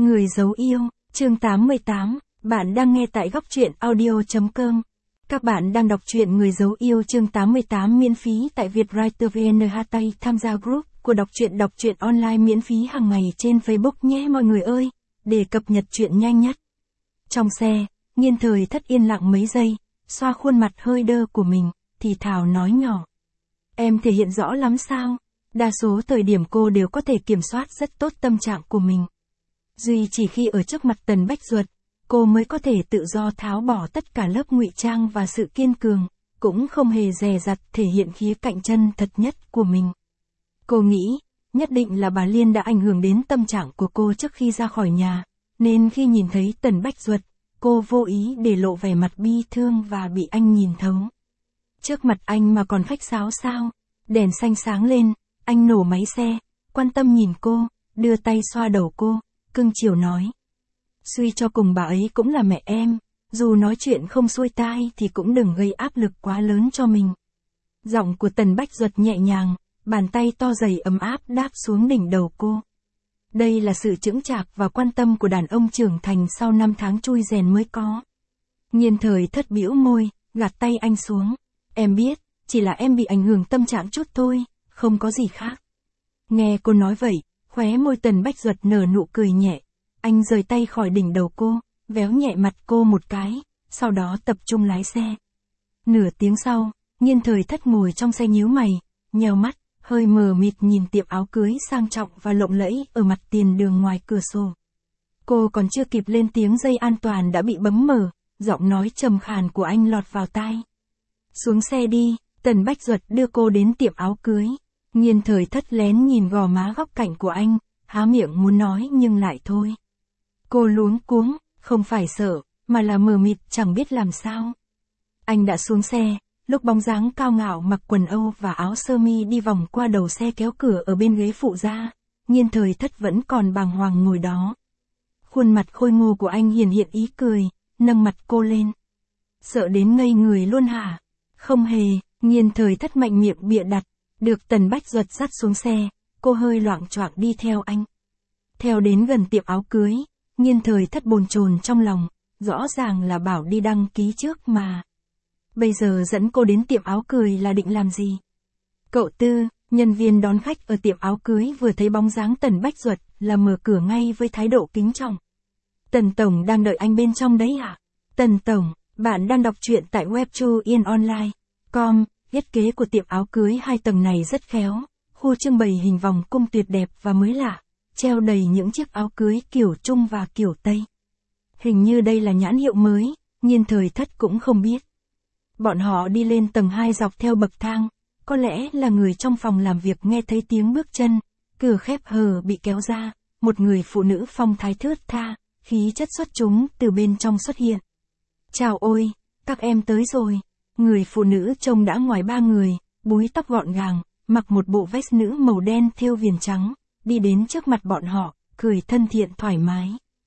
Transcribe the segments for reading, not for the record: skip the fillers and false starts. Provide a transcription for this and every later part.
Người giấu yêu, chương 88, bạn đang nghe tại góc truyện audio.com. Các bạn đang đọc truyện Người giấu yêu chương 88 miễn phí tại Vietwriter VN tham gia group của đọc truyện online miễn phí hàng ngày trên Facebook nhé mọi người ơi, để cập nhật truyện nhanh nhất. Trong xe, Nghiên Thời Thất yên lặng mấy giây, xoa khuôn mặt hơi đơ của mình, thì thào nói nhỏ. Em thể hiện rõ lắm sao? Đa số thời điểm cô đều có thể kiểm soát rất tốt tâm trạng của mình. Duy chỉ khi ở trước mặt Tần Bách Duật, cô mới có thể tự do tháo bỏ tất cả lớp ngụy trang và sự kiên cường, cũng không hề dè dặt thể hiện khía cạnh chân thật nhất của mình. Cô nghĩ, nhất định là bà Liên đã ảnh hưởng đến tâm trạng của cô trước khi ra khỏi nhà, nên khi nhìn thấy Tần Bách Duật, cô vô ý để lộ vẻ mặt bi thương và bị anh nhìn thấu. Trước mặt anh mà còn khách sáo sao? Đèn xanh sáng lên, anh nổ máy xe, quan tâm nhìn cô, đưa tay xoa đầu cô, cưng chiều nói. Suy cho cùng bà ấy cũng là mẹ em, dù nói chuyện không xuôi tai thì cũng đừng gây áp lực quá lớn cho mình. Giọng của Tần Bách Duật nhẹ nhàng, bàn tay to dày ấm áp đáp xuống đỉnh đầu cô. Đây là sự chững chạc và quan tâm của đàn ông trưởng thành sau 5 tháng chui rèn mới có. Nghiên Thời Thất bĩu môi, gạt tay anh xuống. Em biết, chỉ là em bị ảnh hưởng tâm trạng chút thôi, không có gì khác. Nghe cô nói vậy, khóe môi Tần Bách Duật nở nụ cười nhẹ. Anh rời tay khỏi đỉnh đầu cô, véo nhẹ mặt cô một cái, sau đó tập trung lái xe. Nửa tiếng sau, Nghiên Thời Thất ngồi trong xe nhíu mày, nheo mắt, hơi mờ mịt nhìn tiệm áo cưới sang trọng và lộng lẫy ở mặt tiền đường ngoài cửa sổ. Cô còn chưa kịp lên tiếng dây an toàn đã bị bấm mở, giọng nói trầm khàn của anh lọt vào tai. Xuống xe đi, Tần Bách Duật đưa cô đến tiệm áo cưới. Nghiên Thời Thất lén nhìn gò má góc cạnh của anh, há miệng muốn nói nhưng lại thôi. Cô luống cuống, không phải sợ, mà là mờ mịt chẳng biết làm sao. Anh đã xuống xe, lúc bóng dáng cao ngạo mặc quần Âu và áo sơ mi đi vòng qua đầu xe kéo cửa ở bên ghế phụ ra, Nghiên Thời Thất vẫn còn bàng hoàng ngồi đó. Khuôn mặt khôi ngô của anh hiển hiện ý cười, nâng mặt cô lên. Sợ đến ngây người luôn hả? Không hề, Nghiên Thời Thất mạnh miệng bịa đặt, được Tần Bách Duật dắt xuống xe, cô hơi loạng choạng đi theo anh. Theo đến gần tiệm áo cưới, Nghiên Thời Thất bồn chồn trong lòng, rõ ràng là bảo đi đăng ký trước mà. Bây giờ dẫn cô đến tiệm áo cưới là định làm gì? Cậu Tư, nhân viên đón khách ở tiệm áo cưới vừa thấy bóng dáng Tần Bách Duật là mở cửa ngay với thái độ kính trọng. Tần Tổng đang đợi anh bên trong đấy à? Tần Tổng, bạn đang đọc truyện tại webtoonline.com, thiết kế của tiệm áo cưới 2 tầng này rất khéo, khu trưng bày hình vòng cung tuyệt đẹp và mới lạ, treo đầy những chiếc áo cưới kiểu Trung và kiểu Tây. Hình như đây là nhãn hiệu mới, Nghiên Thời Thất cũng không biết. Bọn họ đi lên tầng 2 dọc theo bậc thang, có lẽ là người trong phòng làm việc nghe thấy tiếng bước chân, cửa khép hờ bị kéo ra, một người phụ nữ phong thái thướt tha, khí chất xuất chúng từ bên trong xuất hiện. Chào ôi, các em tới rồi. Người phụ nữ trông đã ngoài 3 người, búi tóc gọn gàng, mặc một bộ vest nữ màu đen thêu viền trắng, đi đến trước mặt bọn họ, cười thân thiện thoải mái.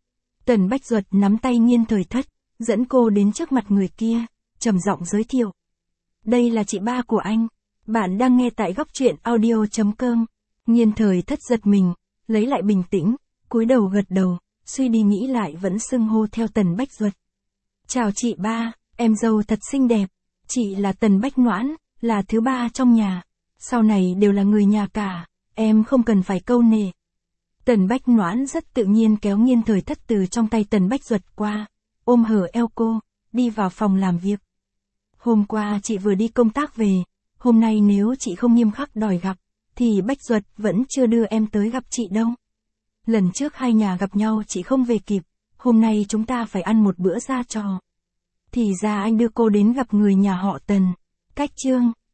Tần Bách Duật nắm tay Nghiên Thời Thất, dẫn cô đến trước mặt người kia, trầm giọng giới thiệu. Đây là chị ba của anh, bạn đang nghe tại góc truyện audio.com. Nghiên Thời Thất giật mình, lấy lại bình tĩnh, cúi đầu gật đầu, suy đi nghĩ lại vẫn xưng hô theo Tần Bách Duật. Chào chị ba, em dâu thật xinh đẹp, chị là Tần Bách Noãn, là thứ ba trong nhà, sau này đều là người nhà cả, em không cần phải câu nệ. Tần Bách Noãn rất tự nhiên kéo Nghiên Thời Thất từ trong tay Tần Bách Duật qua, ôm hở eo cô, đi vào phòng làm việc. Hôm qua chị vừa đi công tác về, hôm nay nếu chị không nghiêm khắc đòi gặp, thì Bách Duật vẫn chưa đưa em tới gặp chị đâu. Lần trước 2 nhà gặp nhau chị không về kịp, hôm nay chúng ta phải ăn một bữa ra trò. Thì ra anh đưa cô đến gặp người nhà họ Tần. Cách chương.